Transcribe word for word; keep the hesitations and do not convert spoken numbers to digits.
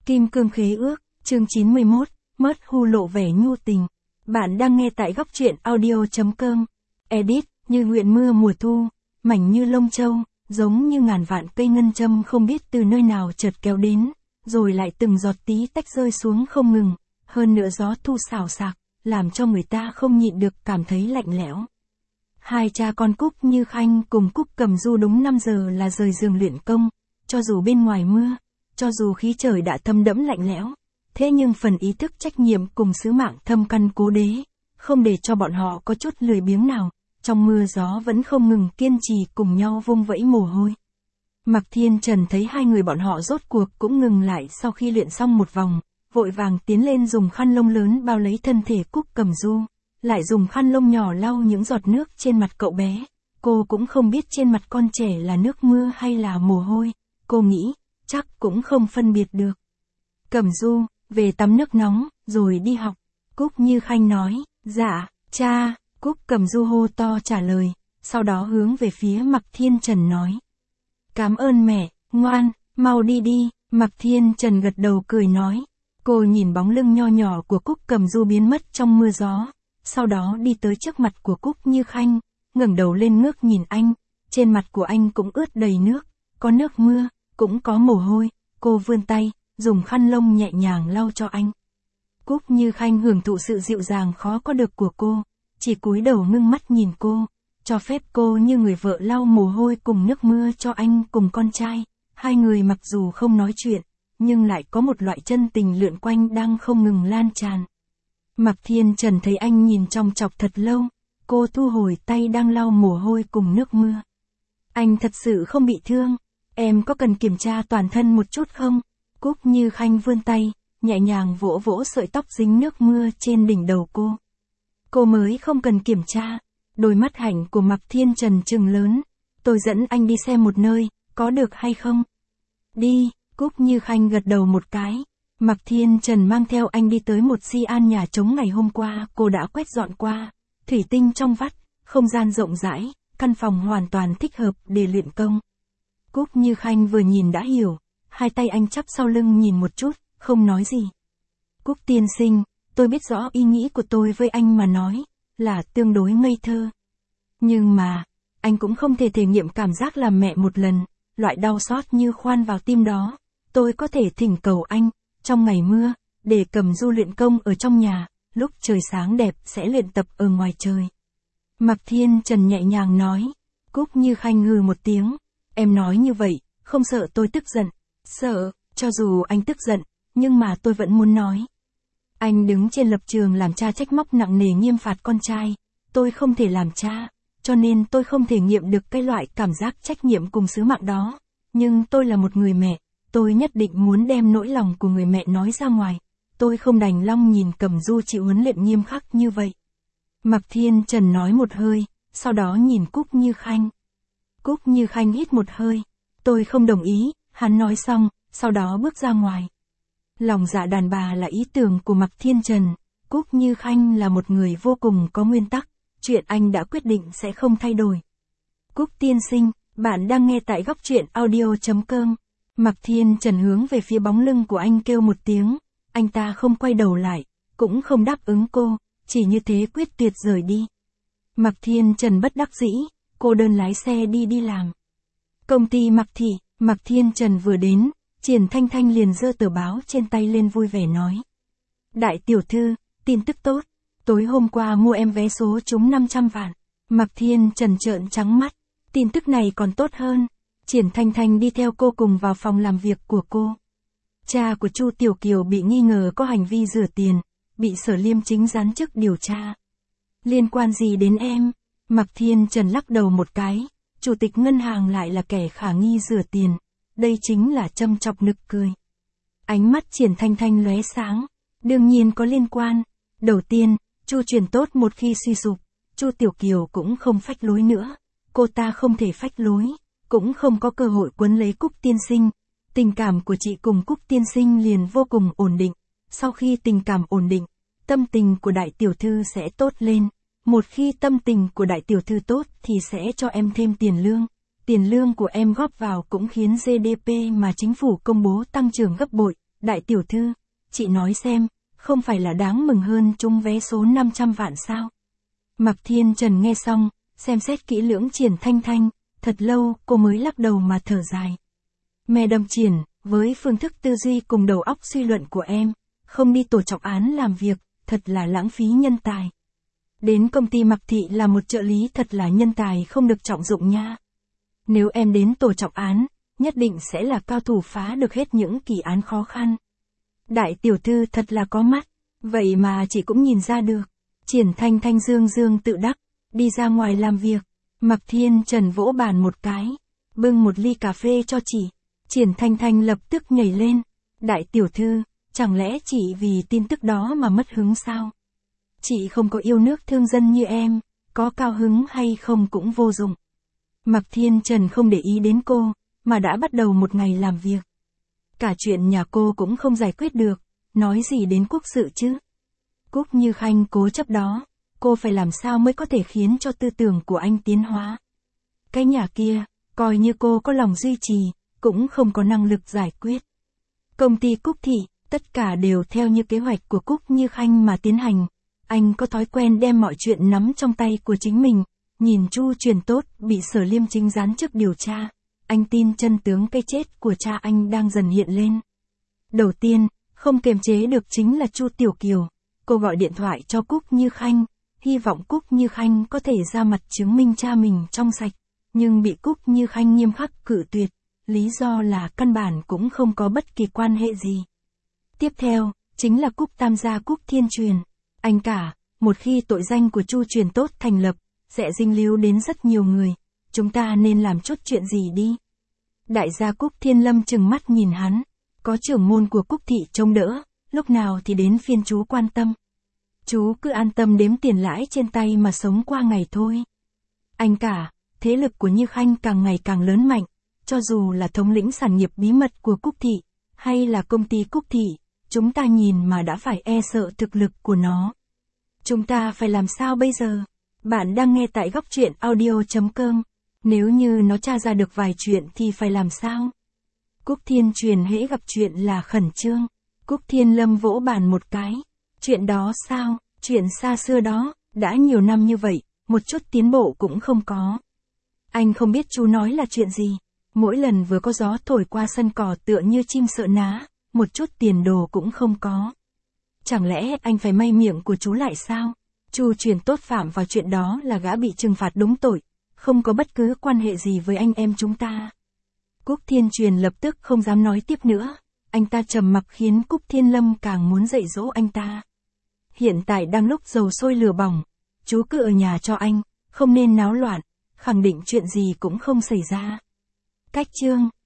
Kim cương khế ước, chương chín mươi mốt, Mất Hu lộ vẻ nhu tình. Bạn đang nghe tại góc truyện audio.com. Edit, như nguyện mưa mùa thu, mảnh như lông châu, giống như ngàn vạn cây ngân châm không biết từ nơi nào chợt kéo đến, rồi lại từng giọt tí tách rơi xuống không ngừng, hơn nữa gió thu xào xạc, làm cho người ta không nhịn được cảm thấy lạnh lẽo. Hai cha con Cúc Như Khanh cùng Cúc Cầm Du đúng năm giờ là rời giường luyện công, cho dù bên ngoài mưa, cho dù khí trời đã thâm đẫm lạnh lẽo, thế nhưng phần ý thức trách nhiệm cùng sứ mạng thâm căn cố đế, không để cho bọn họ có chút lười biếng nào, trong mưa gió vẫn không ngừng kiên trì cùng nhau vung vẫy mồ hôi. Mạc Thiên Trần thấy hai người bọn họ rốt cuộc cũng ngừng lại sau khi luyện xong một vòng, vội vàng tiến lên dùng khăn lông lớn bao lấy thân thể Cúc Cầm Du, lại dùng khăn lông nhỏ lau những giọt nước trên mặt cậu bé. Cô cũng không biết trên mặt con trẻ là nước mưa hay là mồ hôi, cô nghĩ, chắc cũng không phân biệt được. Cầm Du, về tắm nước nóng, rồi đi học. Cúc Như Khanh nói, dạ, cha. Cúc Cầm Du hô to trả lời, sau đó hướng về phía Mạc Thiên Trần nói. Cảm ơn mẹ, ngoan, mau đi đi. Mạc Thiên Trần gật đầu cười nói. Cô nhìn bóng lưng nho nhỏ của Cúc Cầm Du biến mất trong mưa gió, sau đó đi tới trước mặt của Cúc Như Khanh, ngẩng đầu lên ngước nhìn anh, trên mặt của anh cũng ướt đầy nước, có nước mưa, cũng có mồ hôi, cô vươn tay, dùng khăn lông nhẹ nhàng lau cho anh. Cúc Như Khanh hưởng thụ sự dịu dàng khó có được của cô, chỉ cúi đầu ngưng mắt nhìn cô, cho phép cô như người vợ lau mồ hôi cùng nước mưa cho anh cùng con trai. Hai người mặc dù không nói chuyện, nhưng lại có một loại chân tình lượn quanh đang không ngừng lan tràn. Mạc Thiên Trần thấy anh nhìn chòng chọc thật lâu, cô thu hồi tay đang lau mồ hôi cùng nước mưa. Anh thật sự không bị thương, em có cần kiểm tra toàn thân một chút không? Cúc Như Khanh vươn tay, nhẹ nhàng vỗ vỗ sợi tóc dính nước mưa trên đỉnh đầu cô. Cô mới không cần kiểm tra. Đôi mắt hạnh của Mạc Thiên Trần trừng lớn. Tôi dẫn anh đi xem một nơi, có được hay không? Đi. Cúc Như Khanh gật đầu một cái. Mạc Thiên Trần mang theo anh đi tới một xi an nhà trống ngày hôm qua cô đã quét dọn qua. Thủy tinh trong vắt, không gian rộng rãi, căn phòng hoàn toàn thích hợp để luyện công. Cúc Như Khanh vừa nhìn đã hiểu, hai tay anh chắp sau lưng nhìn một chút, không nói gì. Cúc tiên sinh, tôi biết rõ ý nghĩ của tôi với anh mà nói, là tương đối ngây thơ. Nhưng mà, anh cũng không thể thể nghiệm cảm giác làm mẹ một lần, loại đau xót như khoan vào tim đó. Tôi có thể thỉnh cầu anh, trong ngày mưa, để Cầm Du luyện công ở trong nhà, lúc trời sáng đẹp sẽ luyện tập ở ngoài trời. Mạc Thiên Trần nhẹ nhàng nói. Cúc Như Khanh hừ một tiếng. Em nói như vậy, không sợ tôi tức giận. Sợ, cho dù anh tức giận, nhưng mà tôi vẫn muốn nói. Anh đứng trên lập trường làm cha trách móc nặng nề nghiêm phạt con trai. Tôi không thể làm cha, cho nên tôi không thể nghiệm được cái loại cảm giác trách nhiệm cùng sứ mạng đó. Nhưng tôi là một người mẹ, tôi nhất định muốn đem nỗi lòng của người mẹ nói ra ngoài. Tôi không đành lòng nhìn Cầm Du chịu huấn luyện nghiêm khắc như vậy. Mạc Thiên Trần nói một hơi, sau đó nhìn Cúc Như Khanh. Cúc Như Khanh hít một hơi. Tôi không đồng ý, hắn nói xong, sau đó bước ra ngoài. Lòng dạ đàn bà là ý tưởng của Mạc Thiên Trần. Cúc Như Khanh là một người vô cùng có nguyên tắc, chuyện anh đã quyết định sẽ không thay đổi. Cúc tiên sinh, bạn đang nghe tại góc truyện audio.com. Mạc Thiên Trần hướng về phía bóng lưng của anh kêu một tiếng, anh ta không quay đầu lại, cũng không đáp ứng cô, chỉ như thế quyết tuyệt rời đi. Mạc Thiên Trần bất đắc dĩ, cô đơn lái xe đi đi làm. Công ty Mạc Thị, Mạc Thiên Trần vừa đến, Triển Thanh Thanh liền giơ tờ báo trên tay lên vui vẻ nói. Đại tiểu thư, tin tức tốt, tối hôm qua mua em vé số trúng năm trăm vạn. Mạc Thiên Trần trợn trắng mắt, tin tức này còn tốt hơn. Triển Thanh Thanh đi theo cô cùng vào phòng làm việc của cô. Cha của Chu Tiểu Kiều bị nghi ngờ có hành vi rửa tiền, bị Sở Liêm Chính giáng chức điều tra. Liên quan gì đến em? Mạc Thiên Trần lắc đầu một cái, chủ tịch ngân hàng lại là kẻ khả nghi rửa tiền, đây chính là châm chọc nực cười. Ánh mắt Triển Thanh Thanh lóe sáng, đương nhiên có liên quan. Đầu tiên, Chu Truyền tốt một khi suy sụp, Chu Tiểu Kiều cũng không phách lối nữa, cô ta không thể phách lối, cũng không có cơ hội quấn lấy Cúc tiên sinh. Tình cảm của chị cùng Cúc tiên sinh liền vô cùng ổn định. Sau khi tình cảm ổn định, tâm tình của đại tiểu thư sẽ tốt lên. Một khi tâm tình của đại tiểu thư tốt thì sẽ cho em thêm tiền lương. Tiền lương của em góp vào cũng khiến giê đê pê mà chính phủ công bố tăng trưởng gấp bội. đại tiểu thư, chị nói xem, không phải là đáng mừng hơn trúng vé số năm trăm vạn sao? Mạc Thiên Trần nghe xong, xem xét kỹ lưỡng Triển Thanh Thanh, thật lâu cô mới lắc đầu mà thở dài. Madam Triển, với phương thức tư duy cùng đầu óc suy luận của em, không đi tổ trọng án làm việc, thật là lãng phí nhân tài. Đến công ty Mạc Thị là một trợ lý thật là nhân tài không được trọng dụng nha. Nếu em đến tổ trọng án, nhất định sẽ là cao thủ phá được hết những kỳ án khó khăn. Đại tiểu thư thật là có mắt, vậy mà chị cũng nhìn ra được. Triển Thanh Thanh dương dương tự đắc, đi ra ngoài làm việc. Mạc Thiên Trần vỗ bàn một cái, bưng một ly cà phê cho chị. Triển Thanh Thanh lập tức nhảy lên. Đại tiểu thư, chẳng lẽ chị vì tin tức đó mà mất hứng sao? Chị không có yêu nước thương dân như em, có cao hứng hay không cũng vô dụng. Mạc Thiên Trần không để ý đến cô, mà đã bắt đầu một ngày làm việc. Cả chuyện nhà cô cũng không giải quyết được, nói gì đến quốc sự chứ? Cúc Như Khanh cố chấp đó, cô phải làm sao mới có thể khiến cho tư tưởng của anh tiến hóa? Cái nhà kia, coi như cô có lòng duy trì, cũng không có năng lực giải quyết. Công ty Cúc Thị, tất cả đều theo như kế hoạch của Cúc Như Khanh mà tiến hành. Anh có thói quen đem mọi chuyện nắm trong tay của chính mình. Nhìn Chu Truyền Tốt bị Sở Liêm Chính gián chức điều tra, anh tin chân tướng cái chết của cha anh đang dần hiện lên. Đầu tiên, không kiềm chế được chính là Chu Tiểu Kiều. Cô gọi điện thoại cho Cúc Như Khanh, hy vọng Cúc Như Khanh có thể ra mặt chứng minh cha mình trong sạch, nhưng bị Cúc Như Khanh nghiêm khắc cự tuyệt, lý do là căn bản cũng không có bất kỳ quan hệ gì. Tiếp theo, chính là Cúc Tam gia Cúc Thiên Truyền. Anh cả, một khi tội danh của Chu Truyền Tốt thành lập, sẽ dính líu đến rất nhiều người, chúng ta nên làm chút chuyện gì đi. Đại gia Cúc Thiên Lâm trừng mắt nhìn hắn, có trưởng môn của Cúc Thị trông đỡ, lúc nào thì đến phiên chú quan tâm. Chú cứ an tâm đếm tiền lãi trên tay mà sống qua ngày thôi. Anh cả, thế lực của Như Khanh càng ngày càng lớn mạnh, cho dù là thống lĩnh sản nghiệp bí mật của Cúc Thị, hay là công ty Cúc Thị, chúng ta nhìn mà đã phải e sợ thực lực của nó. Chúng ta phải làm sao bây giờ? Bạn đang nghe tại góc truyện audio chấm com. Nếu như nó tra ra được vài chuyện thì phải làm sao? Cúc Thiên Truyền hễ gặp chuyện là khẩn trương. Cúc Thiên Lâm vỗ bàn một cái. Chuyện đó sao? Chuyện xa xưa đó, đã nhiều năm như vậy, một chút tiến bộ cũng không có. Anh không biết chú nói là chuyện gì. Mỗi lần vừa có gió thổi qua sân cỏ tựa như chim sợ ná, một chút tiền đồ cũng không có. Chẳng lẽ anh phải may miệng của chú lại sao? Chu Truyền Tốt phạm vào chuyện đó là gã bị trừng phạt đúng tội, không có bất cứ quan hệ gì với anh em chúng ta. Cúc Thiên Truyền lập tức không dám nói tiếp nữa, anh ta trầm mặc khiến Cúc Thiên Lâm càng muốn dạy dỗ anh ta. Hiện tại đang lúc dầu sôi lửa bỏng, chú cứ ở nhà cho anh, không nên náo loạn, khẳng định chuyện gì cũng không xảy ra. Cách chương